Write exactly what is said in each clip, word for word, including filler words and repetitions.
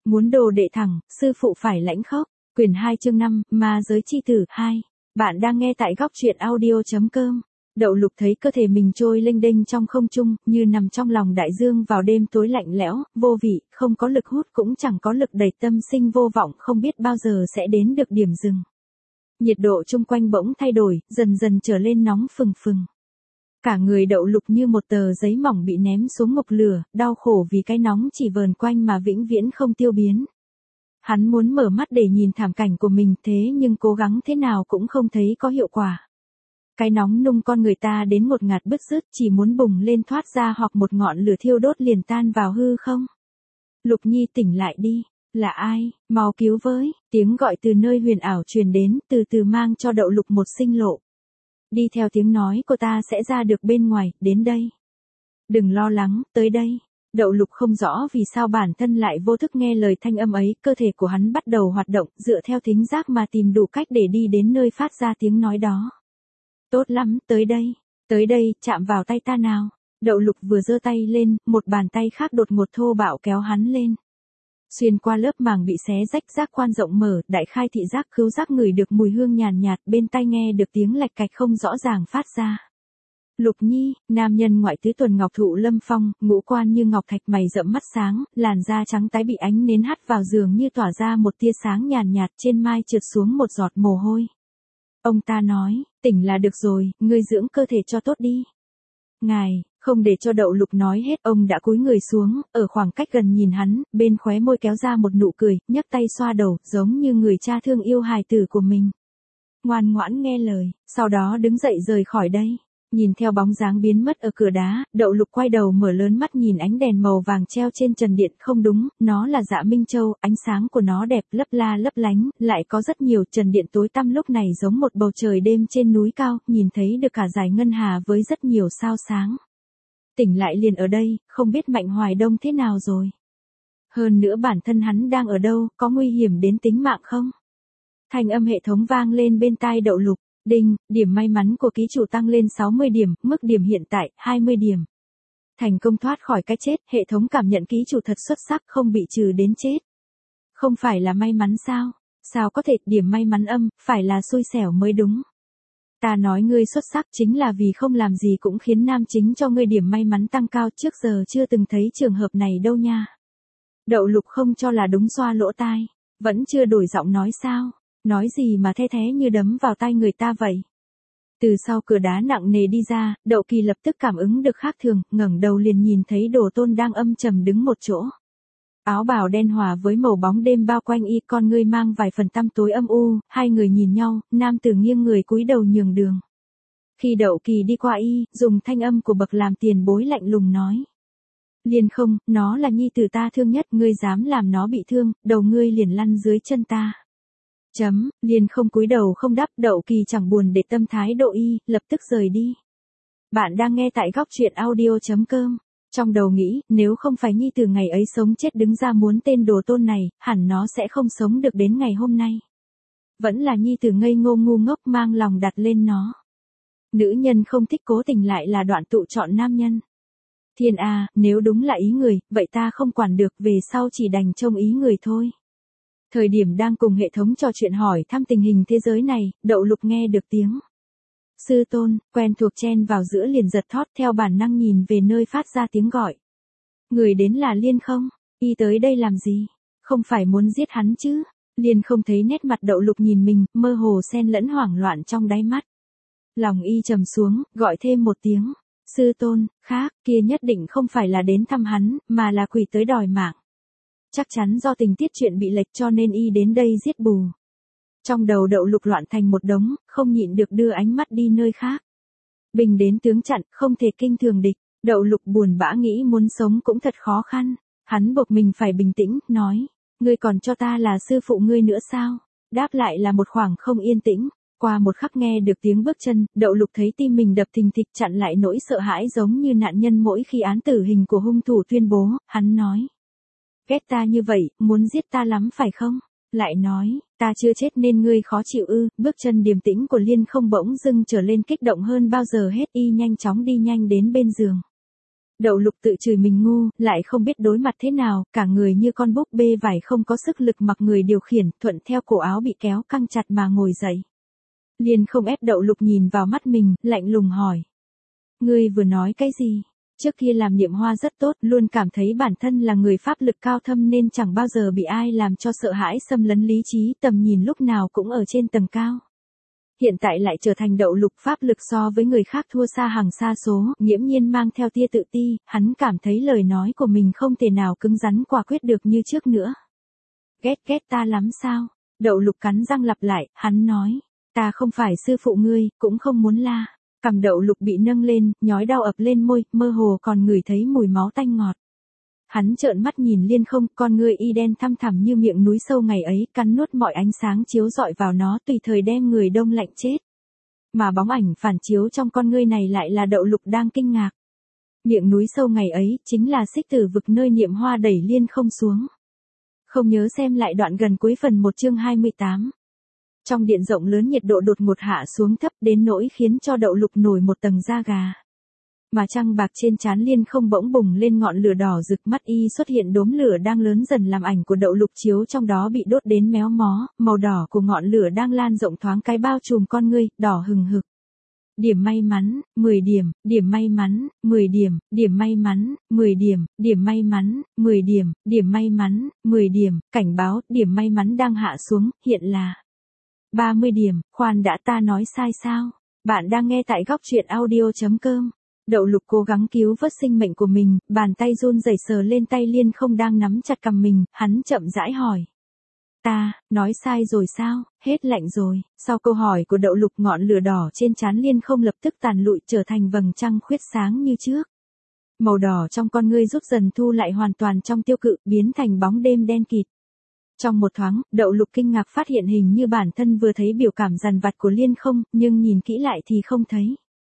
Muốn đồ đệ thẳng, sư phụ phải lãnh khốc. Quyển hai chương năm, Ma giới chi tử hai. Bạn đang nghe tại góc truyện audio chấm com. Đậu Lục thấy cơ thể mình trôi lênh đênh trong không trung, như nằm trong lòng đại dương vào đêm tối lạnh lẽo, vô vị, không có lực hút cũng chẳng có lực đẩy, tâm sinh vô vọng, không biết bao giờ sẽ đến được điểm dừng. Nhiệt độ chung quanh bỗng thay đổi, dần dần trở lên nóng phừng phừng. Cả người Đậu Lục như một tờ giấy mỏng bị ném xuống ngục lửa, đau khổ vì cái nóng chỉ vờn quanh mà vĩnh viễn không tiêu biến. Hắn muốn mở mắt để nhìn thảm cảnh của mình, thế nhưng cố gắng thế nào cũng không thấy có hiệu quả. Cái nóng nung con người ta đến ngột ngạt bứt rứt, chỉ muốn bùng lên thoát ra hoặc một ngọn lửa thiêu đốt liền tan vào hư không. Lục Nhi tỉnh lại đi, là ai, mau cứu với, tiếng gọi từ nơi huyền ảo truyền đến, từ từ mang cho Đậu Lục một sinh lộ. Đi theo tiếng nói của ta sẽ ra được bên ngoài, đến đây. Đừng lo lắng, tới đây. Đậu Lục không rõ vì sao bản thân lại vô thức nghe lời thanh âm ấy, cơ thể của hắn bắt đầu hoạt động, dựa theo thính giác mà tìm đủ cách để đi đến nơi phát ra tiếng nói đó. Tốt lắm, tới đây, tới đây, chạm vào tay ta nào. Đậu Lục vừa giơ tay lên, một bàn tay khác đột ngột thô bạo kéo hắn lên. Xuyên qua lớp màng bị xé rách, giác quan rộng mở, đại khai thị giác, khứu giác ngửi được mùi hương nhàn nhạt, bên tai nghe được tiếng lạch cạch không rõ ràng phát ra. Lục Nhi, nam nhân ngoại tứ tuần ngọc thụ lâm phong, ngũ quan như ngọc thạch, mày rậm mắt sáng, làn da trắng tái bị ánh nến hắt vào giường như tỏa ra một tia sáng nhàn nhạt, trên mai trượt xuống một giọt mồ hôi. Ông ta nói, tỉnh là được rồi, ngươi dưỡng cơ thể cho tốt đi. Ngài, không để cho Đậu Lục nói hết, ông đã cúi người xuống, ở khoảng cách gần nhìn hắn, bên khóe môi kéo ra một nụ cười, nhấc tay xoa đầu, giống như người cha thương yêu hài tử của mình. Ngoan ngoãn nghe lời, sau đó đứng dậy rời khỏi đây. Nhìn theo bóng dáng biến mất ở cửa đá, Đậu Lục quay đầu mở lớn mắt nhìn ánh đèn màu vàng treo trên trần điện, không đúng, nó là Dạ Minh Châu, ánh sáng của nó đẹp lấp la lấp lánh, lại có rất nhiều, trần điện tối tăm lúc này giống một bầu trời đêm trên núi cao, nhìn thấy được cả dải ngân hà với rất nhiều sao sáng. Tỉnh lại liền ở đây, không biết Mạnh Hoài Đông thế nào rồi. Hơn nữa bản thân hắn đang ở đâu, có nguy hiểm đến tính mạng không? Thanh âm hệ thống vang lên bên tai Đậu Lục. Đinh, điểm may mắn của ký chủ tăng lên sáu mươi điểm, mức điểm hiện tại, hai mươi điểm. Thành công thoát khỏi cái chết, hệ thống cảm nhận ký chủ thật xuất sắc, không bị trừ đến chết. Không phải là may mắn sao? Sao có thể, điểm may mắn âm, phải là xui xẻo mới đúng. Ta nói ngươi xuất sắc chính là vì không làm gì cũng khiến nam chính cho ngươi điểm may mắn tăng cao, trước giờ chưa từng thấy trường hợp này đâu nha. Đậu Lục không cho là đúng, xoa lỗ tai. Vẫn chưa đổi giọng nói sao? Nói gì mà the thé như đấm vào tay người ta vậy? Từ sau cửa đá nặng nề đi ra, Đậu Kỳ lập tức cảm ứng được khác thường, ngẩng đầu liền nhìn thấy Đồ Tôn đang âm trầm đứng một chỗ. Áo bào đen hòa với màu bóng đêm bao quanh y, con ngươi mang vài phần tăm tối âm u, hai người nhìn nhau, nam tử nghiêng người cúi đầu nhường đường. Khi Đậu Kỳ đi qua y, dùng thanh âm của bậc làm tiền bối lạnh lùng nói. Liền không, nó là nhi tử ta thương nhất, ngươi dám làm nó bị thương, đầu ngươi liền lăn dưới chân ta. Chấm, liền không cúi đầu không đáp, Đậu Kỳ chẳng buồn để tâm thái độ y, lập tức rời đi. Bạn đang nghe tại góc truyện audio chấm com. Trong đầu nghĩ, nếu không phải nhi từ ngày ấy sống chết đứng ra muốn tên Đồ Tôn này, hẳn nó sẽ không sống được đến ngày hôm nay. Vẫn là nhi tử ngây ngô ngu ngốc mang lòng đặt lên nó. Nữ nhân không thích cố tình lại là đoạn tụ chọn nam nhân. Thiên à, nếu đúng là ý người, vậy ta không quản được, về sau chỉ đành trông ý người thôi. Thời điểm đang cùng hệ thống trò chuyện hỏi thăm tình hình thế giới này, Đậu Lục nghe được tiếng sư tôn, quen thuộc chen vào giữa liền giật thót, theo bản năng nhìn về nơi phát ra tiếng gọi. Người đến là Liên không? Y tới đây làm gì? Không phải muốn giết hắn chứ? Liên không thấy nét mặt Đậu Lục nhìn mình, mơ hồ xen lẫn hoảng loạn trong đáy mắt. Lòng y trầm xuống, gọi thêm một tiếng. Sư tôn, khác, kia nhất định không phải là đến thăm hắn, mà là quỷ tới đòi mạng. Chắc chắn do tình tiết chuyện bị lệch cho nên y đến đây giết bù. Trong đầu Đậu Lục loạn thành một đống, không nhịn được đưa ánh mắt đi nơi khác. Bình đến tướng chặn, không thể kinh thường địch. Đậu Lục buồn bã nghĩ muốn sống cũng thật khó khăn. Hắn buộc mình phải bình tĩnh, nói. Ngươi còn cho ta là sư phụ ngươi nữa sao? Đáp lại là một khoảng không yên tĩnh. Qua một khắc nghe được tiếng bước chân, Đậu Lục thấy tim mình đập thình thịch, chặn lại nỗi sợ hãi giống như nạn nhân mỗi khi án tử hình của hung thủ tuyên bố. Hắn nói. Ghét ta như vậy, muốn giết ta lắm phải không? Lại nói, ta chưa chết nên ngươi khó chịu ư? Bước chân điềm tĩnh của Liên không bỗng dưng trở lên kích động hơn bao giờ hết, y nhanh chóng đi nhanh đến bên giường. Đậu Lục tự chửi mình ngu, lại không biết đối mặt thế nào, cả người như con búp bê vải không có sức lực mặc người điều khiển, thuận theo cổ áo bị kéo căng chặt mà ngồi dậy. Liên không ép Đậu Lục nhìn vào mắt mình, lạnh lùng hỏi. Ngươi vừa nói cái gì? Trước kia làm niệm hoa rất tốt, luôn cảm thấy bản thân là người pháp lực cao thâm nên chẳng bao giờ bị ai làm cho sợ hãi xâm lấn lý trí, tầm nhìn lúc nào cũng ở trên tầng cao. Hiện tại lại trở thành Đậu Lục pháp lực so với người khác thua xa hàng xa số, nghiễm nhiên mang theo tia tự ti, hắn cảm thấy lời nói của mình không thể nào cứng rắn quả quyết được như trước nữa. Ghét ghét ta lắm sao? Đậu Lục cắn răng lặp lại, hắn nói, ta không phải sư phụ ngươi, cũng không muốn la. Cằm Đậu Lục bị nâng lên, nhói đau ập lên môi, mơ hồ còn ngửi thấy mùi máu tanh ngọt. Hắn trợn mắt nhìn Liên Không, con ngươi y đen thăm thẳm như miệng núi sâu ngày ấy, cắn nuốt mọi ánh sáng chiếu rọi vào nó, tùy thời đem người đông lạnh chết. Mà bóng ảnh phản chiếu trong con ngươi này lại là Đậu Lục đang kinh ngạc. Miệng núi sâu ngày ấy, chính là Xích Tử vực nơi niệm hoa đẩy Liên Không xuống. Không nhớ xem lại đoạn gần cuối phần một chương hai mươi tám. Trong điện rộng lớn nhiệt độ đột ngột hạ xuống thấp đến nỗi khiến cho Đậu Lục nổi một tầng da gà. Mà trăng bạc trên trán Liên Không bỗng bùng lên ngọn lửa đỏ rực, mắt y xuất hiện đốm lửa đang lớn dần làm ảnh của Đậu Lục chiếu trong đó bị đốt đến méo mó, màu đỏ của ngọn lửa đang lan rộng thoáng cái bao trùm con ngươi, đỏ hừng hực. Điểm may mắn, mười điểm, điểm may mắn, mười điểm, điểm may mắn, mười điểm, điểm may mắn, mười điểm, điểm may mắn, mười điểm, cảnh báo, điểm may mắn đang hạ xuống, hiện là ba mươi điểm, khoan đã, ta nói sai sao? Bạn đang nghe tại góc truyện audio chấm com. Đậu Lục cố gắng cứu vớt sinh mệnh của mình, bàn tay run rẩy sờ lên tay Liên Không đang nắm chặt cằm mình, hắn chậm rãi hỏi. Ta, nói sai rồi sao, hết lạnh rồi. Sau câu hỏi của Đậu Lục, ngọn lửa đỏ trên trán Liên Không lập tức tàn lụi trở thành vầng trăng khuyết sáng như trước. Màu đỏ trong con ngươi rút dần thu lại hoàn toàn trong tiêu cự, biến thành bóng đêm đen kịt. Trong một thoáng, Đậu Lục kinh ngạc phát hiện hình như bản thân vừa thấy biểu cảm dằn vặt của Liên Không, nhưng nhìn kỹ lại thì không thấy.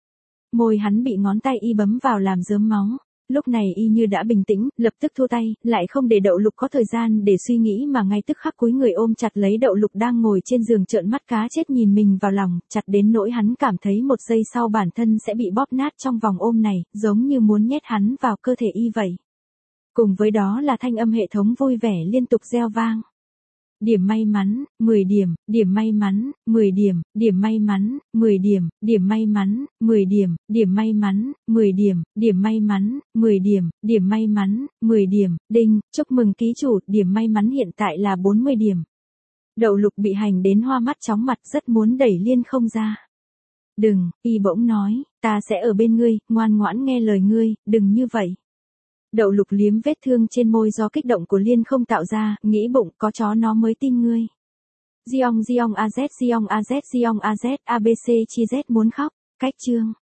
Môi hắn bị ngón tay y bấm vào làm rớm máu. Lúc này y như đã bình tĩnh, lập tức thua tay, lại không để Đậu Lục có thời gian để suy nghĩ mà ngay tức khắc cúi người ôm chặt lấy Đậu Lục đang ngồi trên giường trợn mắt cá chết nhìn mình vào lòng, chặt đến nỗi hắn cảm thấy một giây sau bản thân sẽ bị bóp nát trong vòng ôm này, giống như muốn nhét hắn vào cơ thể y vậy. Cùng với đó là thanh âm hệ thống vui vẻ liên tục reo vang. Điểm may mắn, mười điểm, điểm may mắn, mười điểm, điểm may mắn, mười điểm, điểm may mắn, mười điểm, điểm may mắn, mười điểm, điểm may mắn, mười điểm, điểm may mắn, mười điểm, đinh, chúc mừng ký chủ, điểm may mắn hiện tại là bốn mươi điểm. Đậu Lục bị hành đến hoa mắt chóng mặt rất muốn đẩy Liên Không ra. Đừng, y bỗng nói, ta sẽ ở bên ngươi, ngoan ngoãn nghe lời ngươi, đừng như vậy. Đậu Lục liếm vết thương trên môi do kích động của Liên Không tạo ra, nghĩ bụng có chó nó mới tin ngươi. Giong giong az giong az giong az abc chi z muốn khóc, cách chương.